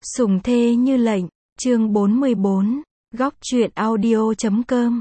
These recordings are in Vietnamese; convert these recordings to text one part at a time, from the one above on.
Sủng thê như lệnh, chương 44, góc truyện audio.com.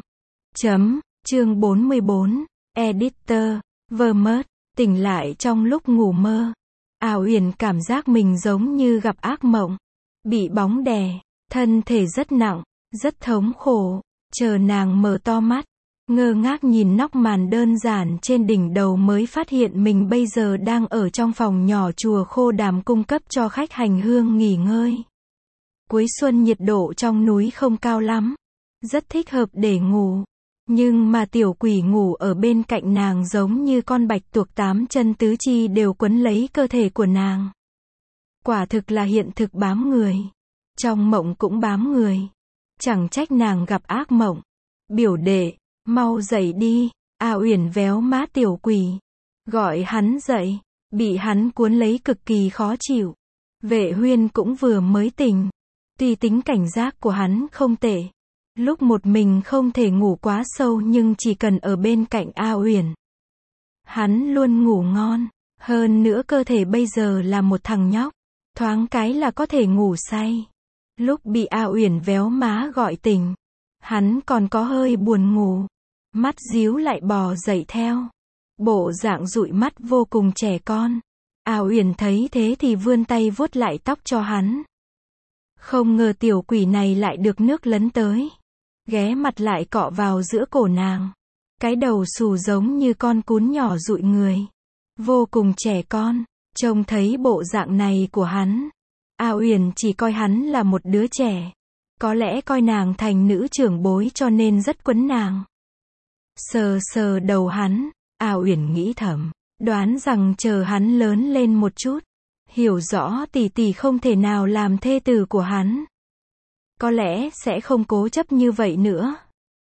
Chương 44, Editor, Vermont, tỉnh lại trong lúc ngủ mơ. A Uyển cảm giác mình giống như gặp ác mộng, bị bóng đè, thân thể rất nặng, rất thống khổ. Chờ nàng mở to mắt, ngơ ngác nhìn nóc màn đơn giản trên đỉnh đầu mới phát hiện mình bây giờ đang ở trong phòng nhỏ chùa Khô Đàm cung cấp cho khách hành hương nghỉ ngơi. Cuối xuân nhiệt độ trong núi không cao lắm, rất thích hợp để ngủ. Nhưng mà tiểu quỷ ngủ ở bên cạnh nàng giống như con bạch tuộc tám chân tứ chi đều quấn lấy cơ thể của nàng. Quả thực là hiện thực bám người. Trong mộng cũng bám người. Chẳng trách nàng gặp ác mộng. Biểu đệ, mau dậy đi. A Uyển véo má tiểu quỷ, gọi hắn dậy, bị hắn cuốn lấy cực kỳ khó chịu. Vệ Huyên cũng vừa mới tỉnh. Tuy tính cảnh giác của hắn không tệ, lúc một mình không thể ngủ quá sâu nhưng chỉ cần ở bên cạnh A Uyển, hắn luôn ngủ ngon. Hơn nữa cơ thể bây giờ là một thằng nhóc, thoáng cái là có thể ngủ say. Lúc bị A Uyển véo má gọi tỉnh, hắn còn có hơi buồn ngủ, mắt díu lại bò dậy theo, bộ dạng dụi mắt vô cùng trẻ con. A Uyển thấy thế thì vươn tay vuốt lại tóc cho hắn. Không ngờ tiểu quỷ này lại được nước lấn tới, ghé mặt lại cọ vào giữa cổ nàng. Cái đầu xù giống như con cún nhỏ dụi người, vô cùng trẻ con. Trông thấy bộ dạng này của hắn, A Uyển chỉ coi hắn là một đứa trẻ, có lẽ coi nàng thành nữ trưởng bối cho nên rất quấn nàng. Sờ sờ đầu hắn, A Uyển nghĩ thầm, đoán rằng chờ hắn lớn lên một chút, hiểu rõ tỷ tỷ không thể nào làm thê tử của hắn, có lẽ sẽ không cố chấp như vậy nữa.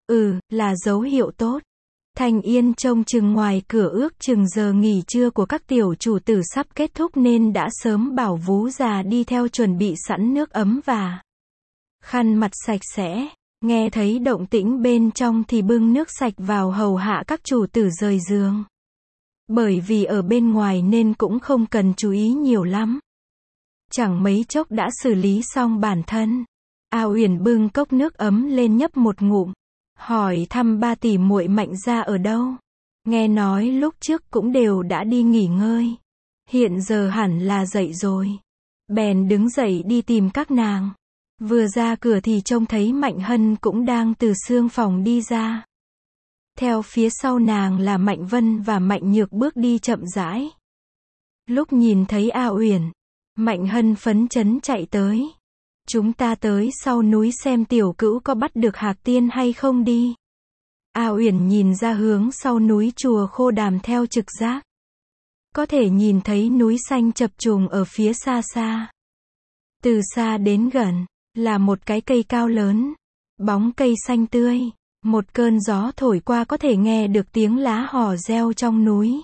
Là dấu hiệu tốt. Thanh Yên trông chừng ngoài cửa ước chừng giờ nghỉ trưa của các tiểu chủ tử sắp kết thúc nên đã sớm bảo vú già đi theo chuẩn bị sẵn nước ấm và khăn mặt sạch sẽ. Nghe thấy động tĩnh bên trong thì bưng nước sạch vào hầu hạ các chủ tử rời giường. Bởi vì ở bên ngoài nên cũng không cần chú ý nhiều lắm. Chẳng mấy chốc đã xử lý xong bản thân. A Uyển bưng cốc nước ấm lên nhấp một ngụm, hỏi thăm ba tỷ muội Mạnh gia ở đâu. Nghe nói lúc trước cũng đều đã đi nghỉ ngơi, hiện giờ hẳn là dậy rồi. Bèn đứng dậy đi tìm các nàng. Vừa ra cửa thì trông thấy Mạnh Hân cũng đang từ xương phòng đi ra. Theo phía sau nàng là Mạnh Vân và Mạnh Nhược bước đi chậm rãi. Lúc nhìn thấy A Uyển, Mạnh Hân phấn chấn chạy tới. Chúng ta tới sau núi xem tiểu cữu có bắt được Hạc Tiên hay không đi. A Uyển nhìn ra hướng sau núi chùa Khô Đàm theo trực giác. Có thể nhìn thấy núi xanh chập trùng ở phía xa xa. Từ xa đến gần, là một cái cây cao lớn. Bóng cây xanh tươi. Một cơn gió thổi qua có thể nghe được tiếng lá hò reo trong núi.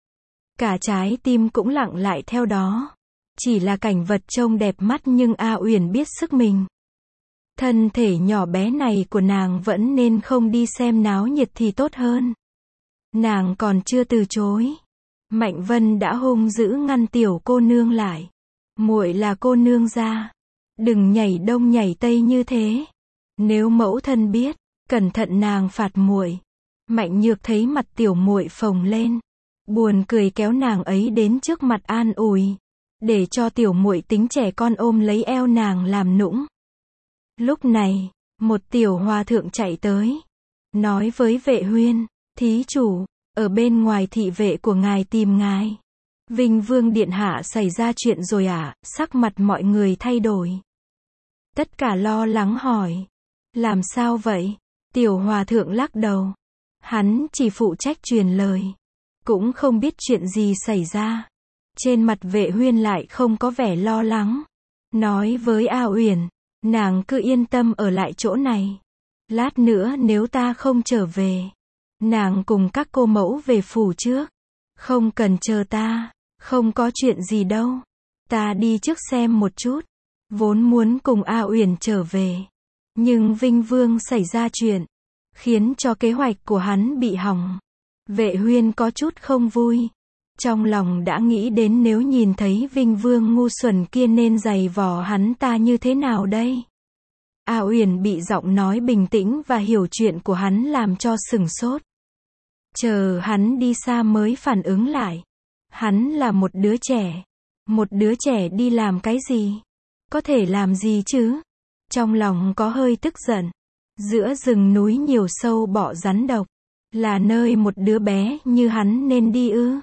Cả trái tim cũng lặng lại theo đó. Chỉ là cảnh vật trông đẹp mắt nhưng A Uyển biết sức mình. Thân thể nhỏ bé này của nàng vẫn nên không đi xem náo nhiệt thì tốt hơn. Nàng còn chưa từ chối. Mạnh Vân đã hung dữ ngăn tiểu cô nương lại. Muội là cô nương gia, đừng nhảy đông nhảy tây như thế. Nếu mẫu thân biết, cẩn thận nàng phạt muội. Mạnh Nhược thấy mặt tiểu muội phồng lên, buồn cười kéo nàng ấy đến trước mặt an ủi, để cho tiểu muội tính trẻ con ôm lấy eo nàng làm nũng. Lúc này, một tiểu hòa thượng chạy tới, nói với Vệ Huyên, thí chủ, ở bên ngoài thị vệ của ngài tìm ngài. Vinh Vương điện hạ xảy ra chuyện rồi à? Sắc mặt mọi người thay đổi. Tất cả lo lắng hỏi, làm sao vậy? Tiểu hòa thượng lắc đầu. Hắn chỉ phụ trách truyền lời, cũng không biết chuyện gì xảy ra. Trên mặt Vệ Huyên lại không có vẻ lo lắng. Nói với A Uyển, nàng cứ yên tâm ở lại chỗ này. Lát nữa nếu ta không trở về, nàng cùng các cô mẫu về phủ trước. Không cần chờ ta, không có chuyện gì đâu. Ta đi trước xem một chút. Vốn muốn cùng A Uyển trở về, nhưng Vinh Vương xảy ra chuyện, khiến cho kế hoạch của hắn bị hỏng. Vệ Huyên có chút không vui. Trong lòng đã nghĩ đến nếu nhìn thấy Vinh Vương ngu xuẩn kia nên giày vò hắn ta như thế nào đây. A Uyển bị giọng nói bình tĩnh và hiểu chuyện của hắn làm cho sửng sốt. Chờ hắn đi xa mới phản ứng lại. Hắn là một đứa trẻ. Một đứa trẻ đi làm cái gì? Có thể làm gì chứ? Trong lòng có hơi tức giận. Giữa rừng núi nhiều sâu bọ rắn độc. Là nơi một đứa bé như hắn nên đi ư?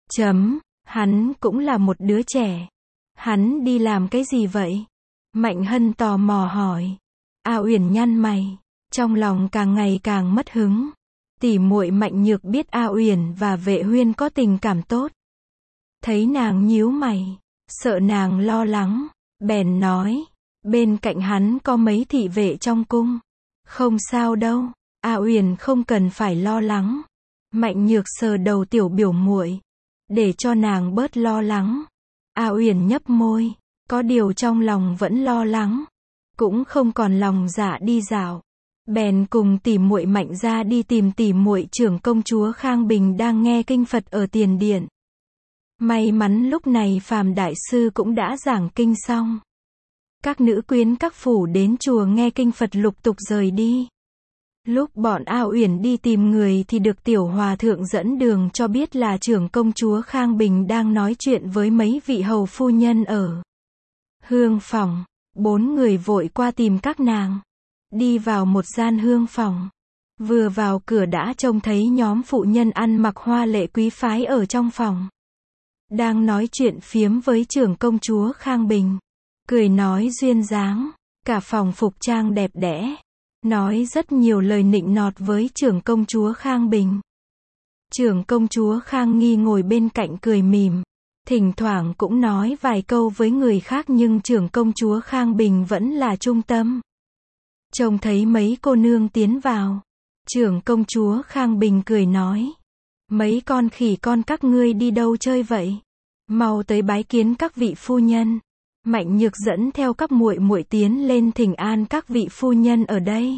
Hắn cũng là một đứa trẻ. Hắn đi làm cái gì vậy? Mạnh Hân tò mò hỏi. A Uyển nhăn mày. Trong lòng càng ngày càng mất hứng. Tỷ muội Mạnh Nhược biết A Uyển và Vệ Huyên có tình cảm tốt. Thấy nàng nhíu mày. Sợ nàng lo lắng. Bèn nói. Bên cạnh hắn có mấy thị vệ trong cung. Không sao đâu. A Uyển không cần phải lo lắng. Mạnh Nhược sờ đầu tiểu biểu muội. Để cho nàng bớt lo lắng. A Uyển nhấp môi. Có điều trong lòng vẫn lo lắng. Cũng không còn lòng dạ đi dạo. Bèn cùng tỷ muội Mạnh ra đi tìm tỷ muội trưởng công chúa Khang Bình đang nghe kinh Phật ở tiền điện. May mắn lúc này Phàm đại sư cũng đã giảng kinh xong. Các nữ quyến các phủ đến chùa nghe kinh Phật lục tục rời đi. Lúc bọn A Uyển đi tìm người thì được tiểu hòa thượng dẫn đường cho biết là trưởng công chúa Khang Bình đang nói chuyện với mấy vị hầu phu nhân ở hương phòng. 4 người vội qua tìm các nàng. Đi vào một gian hương phòng. Vừa vào cửa đã trông thấy nhóm phụ nhân ăn mặc hoa lệ quý phái ở trong phòng. Đang nói chuyện phiếm với trưởng công chúa Khang Bình. Cười nói duyên dáng. Cả phòng phục trang đẹp đẽ. Nói rất nhiều lời nịnh nọt với trưởng công chúa Khang Bình. Trưởng công chúa Khang Nghi ngồi bên cạnh cười mỉm. Thỉnh thoảng cũng nói vài câu với người khác nhưng trưởng công chúa Khang Bình vẫn là trung tâm. Trông thấy mấy cô nương tiến vào. Trưởng công chúa Khang Bình cười nói. Mấy con khỉ con các ngươi đi đâu chơi vậy? Mau tới bái kiến các vị phu nhân. Mạnh Nhược dẫn theo các muội muội tiến lên thỉnh an các vị phu nhân ở đây.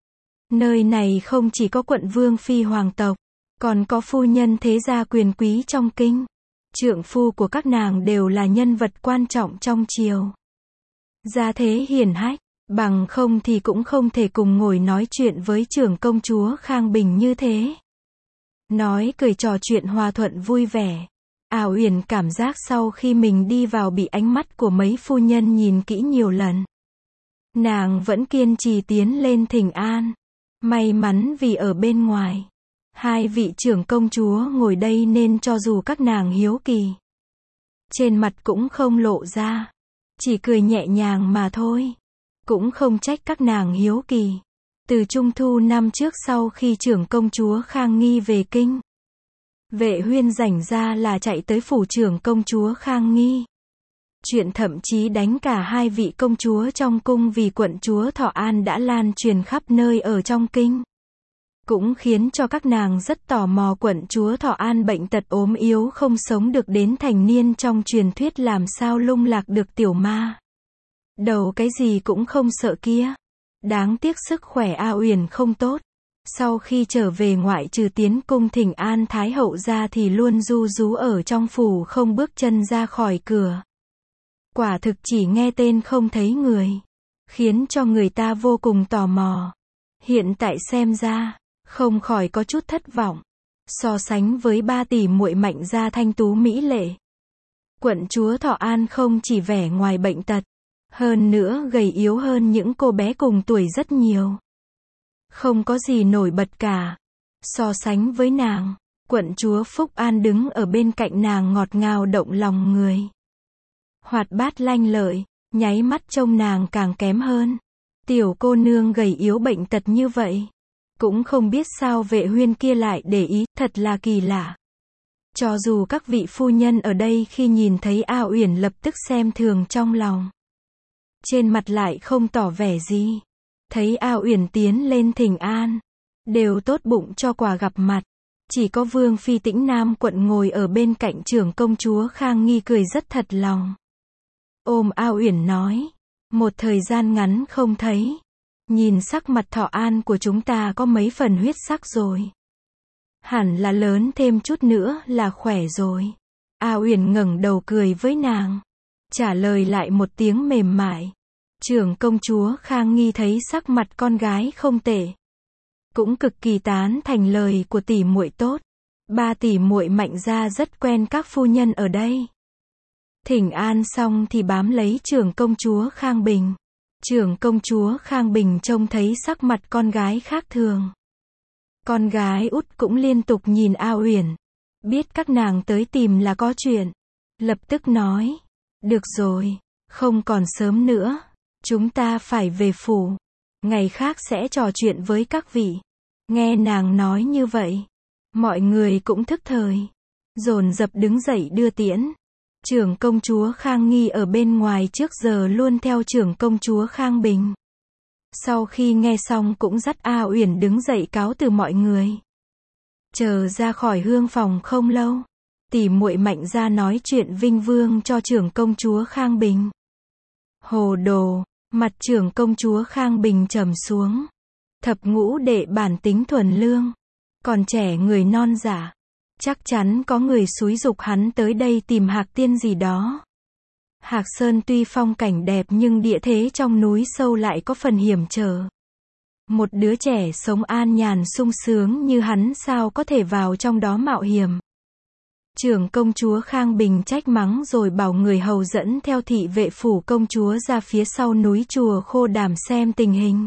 Nơi này không chỉ có quận vương phi hoàng tộc, còn có phu nhân thế gia quyền quý trong kinh. Trượng phu của các nàng đều là nhân vật quan trọng trong triều. Gia thế hiển hách, bằng không thì cũng không thể cùng ngồi nói chuyện với trưởng công chúa Khang Bình như thế. Nói cười trò chuyện hòa thuận vui vẻ. A Uyển cảm giác sau khi mình đi vào bị ánh mắt của mấy phu nhân nhìn kỹ nhiều lần. Nàng vẫn kiên trì tiến lên thỉnh an. May mắn vì ở bên ngoài. 2 vị trưởng công chúa ngồi đây nên cho dù các nàng hiếu kỳ. Trên mặt cũng không lộ ra. Chỉ cười nhẹ nhàng mà thôi. Cũng không trách các nàng hiếu kỳ. Từ Trung Thu năm trước sau khi trưởng công chúa Khang Nghi về kinh. Vệ Huyên rảnh ra là chạy tới phủ trưởng công chúa Khang Nghi. Chuyện thậm chí đánh cả 2 vị công chúa trong cung vì quận chúa Thọ An đã lan truyền khắp nơi ở trong kinh. Cũng khiến cho các nàng rất tò mò quận chúa Thọ An bệnh tật ốm yếu không sống được đến thành niên trong truyền thuyết làm sao lung lạc được tiểu ma. Đầu cái gì cũng không sợ kia. Đáng tiếc sức khỏe A Uyển không tốt. Sau khi trở về ngoại trừ tiến cung thỉnh an Thái hậu ra thì luôn ru rú ở trong phủ không bước chân ra khỏi cửa. Quả thực chỉ nghe tên không thấy người. Khiến cho người ta vô cùng tò mò. Hiện tại xem ra, không khỏi có chút thất vọng. So sánh với 3 tỷ muội Mạnh gia thanh tú mỹ lệ. Quận chúa Thọ An không chỉ vẻ ngoài bệnh tật. Hơn nữa gầy yếu hơn những cô bé cùng tuổi rất nhiều. Không có gì nổi bật cả. So sánh với nàng, quận chúa Phúc An đứng ở bên cạnh nàng ngọt ngào động lòng người. Hoạt bát lanh lợi, nháy mắt trông nàng càng kém hơn. Tiểu cô nương gầy yếu bệnh tật như vậy. Cũng không biết sao Vệ Huyên kia lại để ý, thật là kỳ lạ. Cho dù các vị phu nhân ở đây khi nhìn thấy A Uyển lập tức xem thường trong lòng. Trên mặt lại không tỏ vẻ gì. Thấy A Uyển tiến lên thỉnh an. Đều tốt bụng cho quà gặp mặt. Chỉ có Vương Phi Tĩnh Nam quận ngồi ở bên cạnh trưởng công chúa Khang Nghi cười rất thật lòng. Ôm A Uyển nói. Một thời gian ngắn không thấy. Nhìn sắc mặt Thọ An của chúng ta có mấy phần huyết sắc rồi. Hẳn là lớn thêm chút nữa là khỏe rồi. A Uyển ngẩng đầu cười với nàng, trả lời lại một tiếng mềm mại. Trưởng công chúa Khang Nghi thấy sắc mặt con gái không tệ, cũng cực kỳ tán thành lời của tỷ muội tốt. Ba tỷ muội Mạnh gia rất quen các phu nhân ở đây. Thỉnh an xong thì bám lấy trưởng công chúa Khang Bình. Trưởng công chúa Khang Bình trông thấy sắc mặt con gái khác thường. Con gái út cũng liên tục nhìn A Uyển, biết các nàng tới tìm là có chuyện, lập tức nói, được rồi, không còn sớm nữa, chúng ta phải về phủ, ngày khác sẽ trò chuyện với các vị. Nghe nàng nói như vậy, mọi người cũng thức thời, dồn dập đứng dậy đưa tiễn. Trưởng công chúa Khang Nghi ở bên ngoài trước giờ luôn theo trưởng công chúa Khang Bình. Sau khi nghe xong cũng dắt A Uyển đứng dậy cáo từ mọi người. Chờ ra khỏi hương phòng không lâu, tỷ muội Mạnh gia nói chuyện Vinh Vương cho trưởng công chúa Khang Bình. Hồ đồ, mặt trưởng công chúa Khang Bình trầm xuống. Thập ngũ đệ bản tính thuần lương, còn trẻ người non dạ, chắc chắn có người xúi giục hắn tới đây tìm Hạc Tiên gì đó. Hạc Sơn tuy phong cảnh đẹp nhưng địa thế trong núi sâu lại có phần hiểm trở. Một đứa trẻ sống an nhàn sung sướng như hắn sao có thể vào trong đó mạo hiểm. Trưởng công chúa Khang Bình trách mắng rồi bảo người hầu dẫn theo thị vệ phủ công chúa ra phía sau núi chùa Khô Đàm xem tình hình.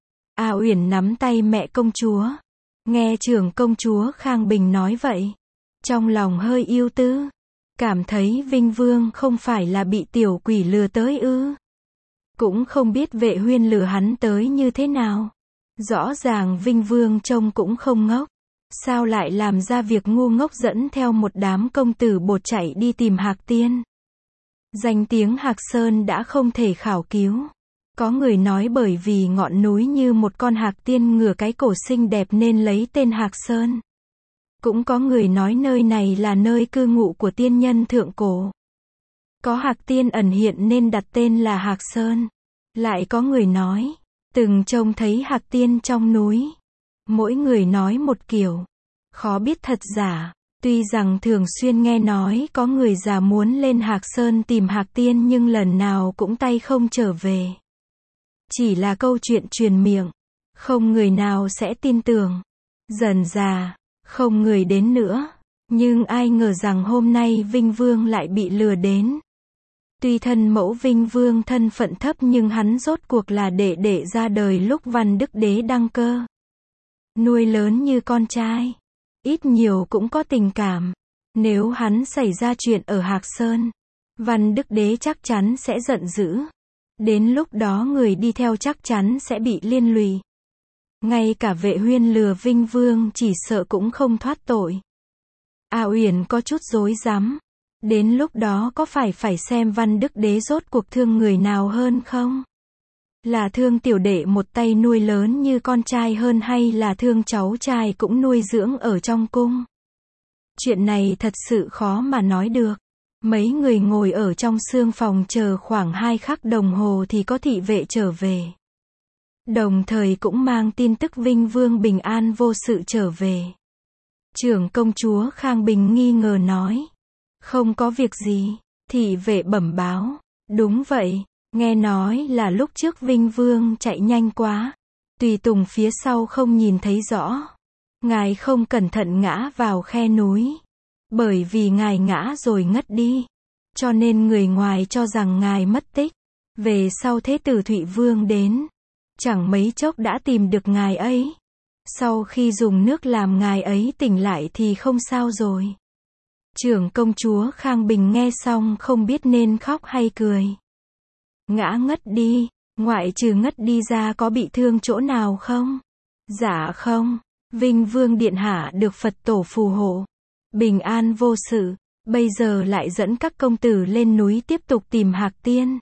A Uyển nắm tay mẹ công chúa, nghe trưởng công chúa Khang Bình nói vậy, trong lòng hơi ưu tư, cảm thấy Vinh Vương không phải là bị tiểu quỷ lừa tới ư? Cũng không biết Vệ Huyên lừa hắn tới như thế nào. Rõ ràng Vinh Vương trông cũng không ngốc, sao lại làm ra việc ngu ngốc dẫn theo một đám công tử bột chạy đi tìm Hạc Tiên. Danh tiếng Hạc Sơn đã không thể khảo cứu. Có người nói bởi vì ngọn núi như một con hạc tiên ngửa cái cổ xinh đẹp nên lấy tên Hạc Sơn. Cũng có người nói nơi này là nơi cư ngụ của tiên nhân thượng cổ. Có hạc tiên ẩn hiện nên đặt tên là Hạc Sơn. Lại có người nói, từng trông thấy hạc tiên trong núi. Mỗi người nói một kiểu, khó biết thật giả. Tuy rằng thường xuyên nghe nói có người già muốn lên Hạc Sơn tìm hạc tiên nhưng lần nào cũng tay không trở về. Chỉ là câu chuyện truyền miệng, không người nào sẽ tin tưởng. Dần dà, không người đến nữa. Nhưng ai ngờ rằng hôm nay Vinh Vương lại bị lừa đến. Tuy thân mẫu Vinh Vương thân phận thấp nhưng hắn rốt cuộc là đệ đệ ra đời lúc Văn Đức Đế đăng cơ. Nuôi lớn như con trai, ít nhiều cũng có tình cảm. Nếu hắn xảy ra chuyện ở Hạc Sơn, Văn Đức Đế chắc chắn sẽ giận dữ. Đến lúc đó người đi theo chắc chắn sẽ bị liên lụy. Ngay cả Vệ Huyên lừa Vinh Vương chỉ sợ cũng không thoát tội. A Uyển có chút rối rắm. Đến lúc đó có phải xem Văn Đức Đế rốt cuộc thương người nào hơn không? Là thương tiểu đệ một tay nuôi lớn như con trai hơn hay là thương cháu trai cũng nuôi dưỡng ở trong cung? Chuyện này thật sự khó mà nói được. Mấy người ngồi ở trong sương phòng chờ khoảng 2 khắc đồng hồ thì có thị vệ trở về. Đồng thời cũng mang tin tức Vinh Vương bình an vô sự trở về. Trưởng công chúa Khang Bình nghi ngờ nói. Không có việc gì. Thị vệ bẩm báo. Đúng vậy, nghe nói là lúc trước Vinh Vương chạy nhanh quá. Tùy tùng phía sau không nhìn thấy rõ. Ngài không cẩn thận ngã vào khe núi. Bởi vì ngài ngã rồi ngất đi. Cho nên người ngoài cho rằng ngài mất tích. Về sau Thế tử Thụy Vương đến. Chẳng mấy chốc đã tìm được ngài ấy. Sau khi dùng nước làm ngài ấy tỉnh lại thì không sao rồi. Trưởng công chúa Khang Bình nghe xong không biết nên khóc hay cười. Ngã ngất đi, ngoại trừ ngất đi ra có bị thương chỗ nào không? Dạ không, Vinh Vương điện hạ được Phật tổ phù hộ. Bình an vô sự, bây giờ lại dẫn các công tử lên núi tiếp tục tìm Hạc Tiên.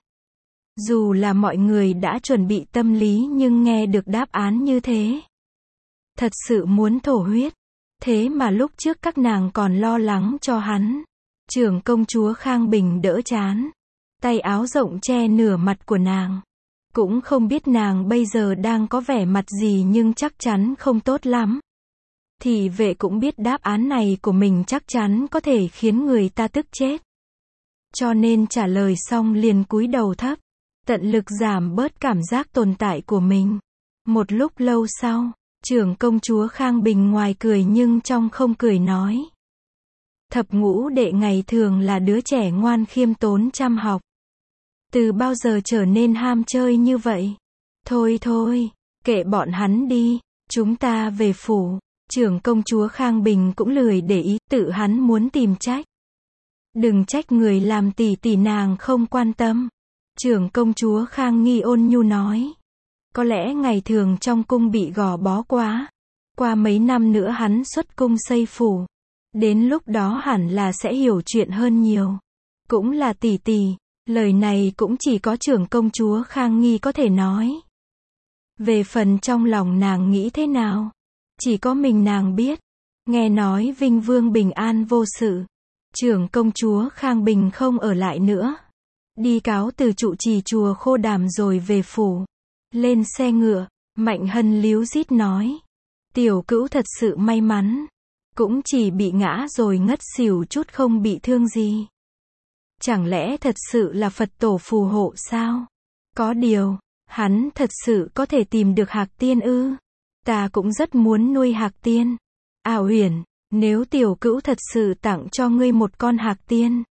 Dù là mọi người đã chuẩn bị tâm lý nhưng nghe được đáp án như thế. Thật sự muốn thổ huyết. Thế mà lúc trước các nàng còn lo lắng cho hắn. Trưởng công chúa Khang Bình đỡ chán. Tay áo rộng che nửa mặt của nàng. Cũng không biết nàng bây giờ đang có vẻ mặt gì nhưng chắc chắn không tốt lắm. Thị vệ cũng biết đáp án này của mình chắc chắn có thể khiến người ta tức chết. Cho nên trả lời xong liền cúi đầu thấp, tận lực giảm bớt cảm giác tồn tại của mình. Một lúc lâu sau, trưởng công chúa Khang Bình ngoài cười nhưng trong không cười nói. Thập ngũ đệ ngày thường là đứa trẻ ngoan khiêm tốn chăm học. Từ bao giờ trở nên ham chơi như vậy? Thôi thôi, kệ bọn hắn đi, chúng ta về phủ. Trưởng công chúa Khang Bình cũng lười để ý, tự hắn muốn tìm trách. Đừng trách người làm tỷ tỷ nàng không quan tâm. Trưởng công chúa Khang Nghi ôn nhu nói. Có lẽ ngày thường trong cung bị gò bó quá. Qua mấy năm nữa hắn xuất cung xây phủ. Đến lúc đó hẳn là sẽ hiểu chuyện hơn nhiều. Cũng là tỷ tỷ, lời này cũng chỉ có trưởng công chúa Khang Nghi có thể nói. Về phần trong lòng nàng nghĩ thế nào, chỉ có mình nàng biết. Nghe nói Vinh Vương bình an vô sự, trưởng công chúa Khang Bình không ở lại nữa. Đi cáo từ trụ trì chùa Khô Đàm rồi về phủ. Lên xe ngựa, Mạnh Hân líu rít nói. Tiểu Cữu thật sự may mắn. Cũng chỉ bị ngã rồi ngất xỉu chút không bị thương gì. Chẳng lẽ thật sự là Phật tổ phù hộ sao? Có điều, hắn thật sự có thể tìm được Hạc Tiên ư? Ta cũng rất muốn nuôi Hạc Tiên. Uyển, nếu Tiểu Cữu thật sự tặng cho ngươi một con Hạc Tiên,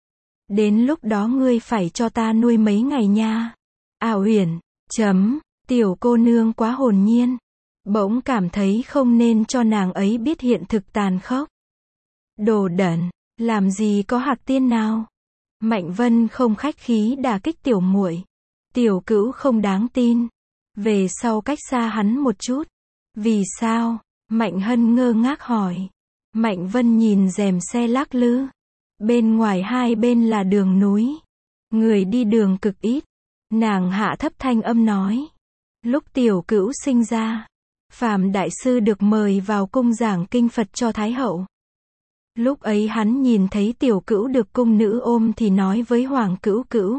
đến lúc đó ngươi phải cho ta nuôi mấy ngày nha. Uyển, tiểu cô nương quá hồn nhiên. Bỗng cảm thấy không nên cho nàng ấy biết hiện thực tàn khốc. Đồ đẩn, làm gì có Hạc Tiên nào? Mạnh Vân không khách khí đả kích tiểu muội. Tiểu Cữu không đáng tin. Về sau cách xa hắn một chút. Vì sao? Mạnh Hân ngơ ngác hỏi. Mạnh Vân nhìn rèm xe lắc lư. Bên ngoài hai bên là đường núi. Người đi đường cực ít. Nàng hạ thấp thanh âm nói. Lúc Tiểu Cữu sinh ra, Phạm Đại Sư được mời vào cung giảng kinh Phật cho Thái Hậu. Lúc ấy hắn nhìn thấy Tiểu Cữu được cung nữ ôm thì nói với Hoàng Cữu Cữu.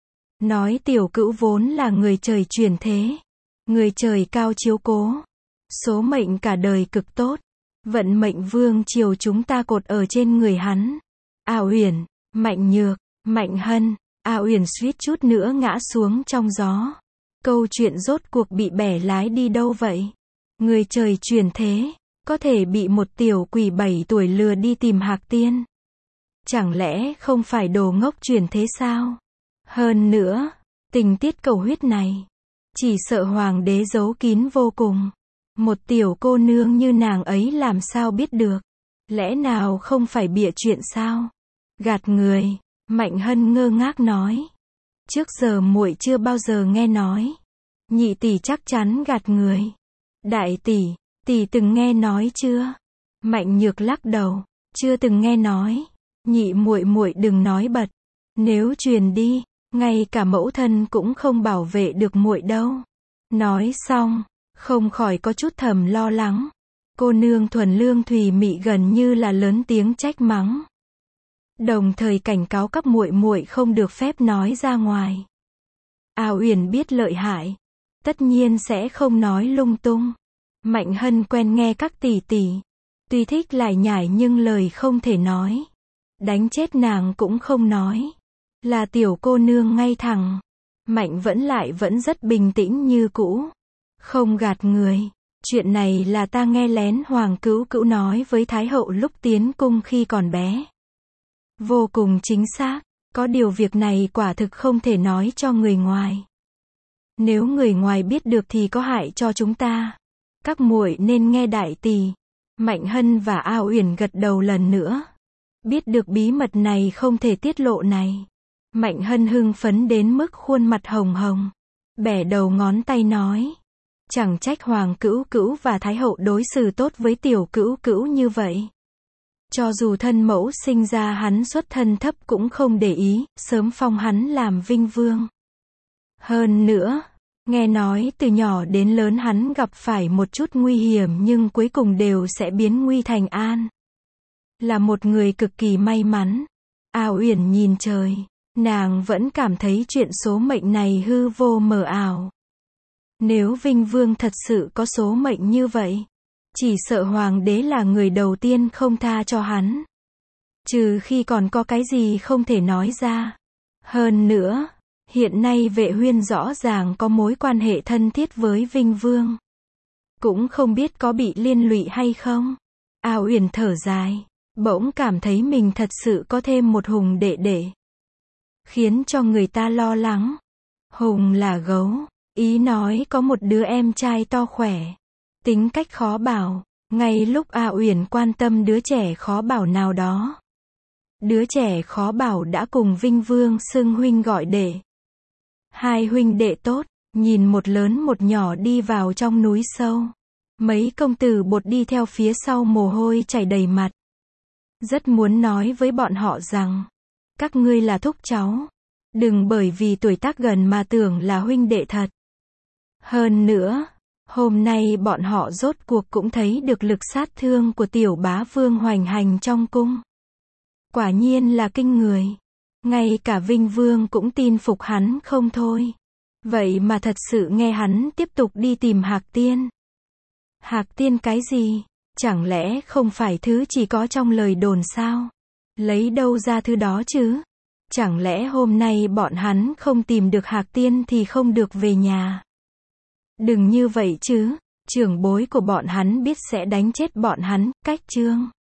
Nói Tiểu Cữu vốn là người trời chuyển thế. Người trời cao chiếu cố. Số mệnh cả đời cực tốt. Vận mệnh vương triều chúng ta cột ở trên người hắn. Uyển, Mạnh Nhược, Mạnh Hân. Uyển suýt chút nữa ngã xuống trong gió. Câu chuyện rốt cuộc bị bẻ lái đi đâu vậy? Người trời chuyển thế, có thể bị một tiểu quỷ 7 tuổi lừa đi tìm Hạc Tiên. Chẳng lẽ không phải đồ ngốc chuyển thế sao? Hơn nữa, tình tiết cầu huyết này, chỉ sợ hoàng đế giấu kín vô cùng. Một tiểu cô nương như nàng ấy làm sao biết được? Lẽ nào không phải bịa chuyện sao? Gạt người, Mạnh Hân ngơ ngác nói. Trước giờ muội chưa bao giờ nghe nói. Nhị tỷ chắc chắn gạt người. Đại tỷ, tỷ từng nghe nói chưa? Mạnh Nhược lắc đầu, chưa từng nghe nói. Nhị muội đừng nói bật. Nếu truyền đi, ngay cả mẫu thân cũng không bảo vệ được muội đâu. Nói xong, không khỏi có chút thầm lo lắng. Cô nương thuần lương thùy mị gần như là lớn tiếng trách mắng. Đồng thời cảnh cáo các muội không được phép nói ra ngoài. Uyển biết lợi hại, tất nhiên sẽ không nói lung tung. Mạnh Hân quen nghe các tỷ tỷ, tuy thích lải nhải nhưng lời không thể nói. Đánh chết nàng cũng không nói. Là tiểu cô nương ngay thẳng. Mạnh vẫn rất bình tĩnh như cũ. Không gạt người. Chuyện này là ta nghe lén Hoàng Cữu Cữu nói với Thái Hậu lúc tiến cung khi còn bé. Vô cùng chính xác. Có điều việc này quả thực không thể nói cho người ngoài. Nếu người ngoài biết được thì có hại cho chúng ta. Các muội nên nghe đại tỷ. Mạnh Hân và Uyển gật đầu lần nữa. Biết được bí mật này không thể tiết lộ này. Mạnh Hân hưng phấn đến mức khuôn mặt hồng hồng. Bẻ đầu ngón tay nói. Chẳng trách Hoàng Cữu Cữu và Thái Hậu đối xử tốt với tiểu Cữu Cữu như vậy. Cho dù thân mẫu sinh ra hắn xuất thân thấp cũng không để ý, sớm phong hắn làm vinh vương. Hơn nữa, nghe nói từ nhỏ đến lớn hắn gặp phải một chút nguy hiểm nhưng cuối cùng đều sẽ biến nguy thành an. Là một người cực kỳ may mắn. Uyển nhìn trời, nàng vẫn cảm thấy chuyện số mệnh này hư vô mờ ảo. Nếu Vinh Vương thật sự có số mệnh như vậy, Chỉ sợ hoàng đế là người đầu tiên không tha cho hắn. Trừ khi còn có cái gì không thể nói ra. Hơn nữa, hiện nay Vệ Huyên rõ ràng có mối quan hệ thân thiết với Vinh Vương. Cũng không biết có bị liên lụy hay không. A Uyển thở dài, bỗng cảm thấy mình thật sự có thêm một Hùng đệ đệ. Khiến cho người ta lo lắng. Hùng là gấu, ý nói có một đứa em trai to khỏe. Tính cách khó bảo, ngay lúc A Uyển quan tâm đứa trẻ khó bảo nào đó. Đứa trẻ khó bảo đã cùng Vinh Vương xưng huynh gọi đệ. Hai huynh đệ tốt, nhìn một lớn một nhỏ đi vào trong núi sâu. Mấy công tử bột đi theo phía sau mồ hôi chảy đầy mặt. Rất muốn nói với bọn họ rằng, các ngươi là thúc cháu. Đừng bởi vì tuổi tác gần mà tưởng là huynh đệ thật. Hơn nữa, hôm nay bọn họ rốt cuộc cũng thấy được lực sát thương của tiểu bá vương hoành hành trong cung. Quả nhiên là kinh người. Ngay cả Vinh Vương cũng tin phục hắn không thôi. Vậy mà thật sự nghe hắn tiếp tục đi tìm Hạc Tiên. Hạc Tiên cái gì? Chẳng lẽ không phải thứ chỉ có trong lời đồn sao? Lấy đâu ra thứ đó chứ? Chẳng lẽ hôm nay bọn hắn không tìm được Hạc Tiên thì không được về nhà? Đừng như vậy chứ, trưởng bối của bọn hắn biết sẽ đánh chết bọn hắn, cách chương.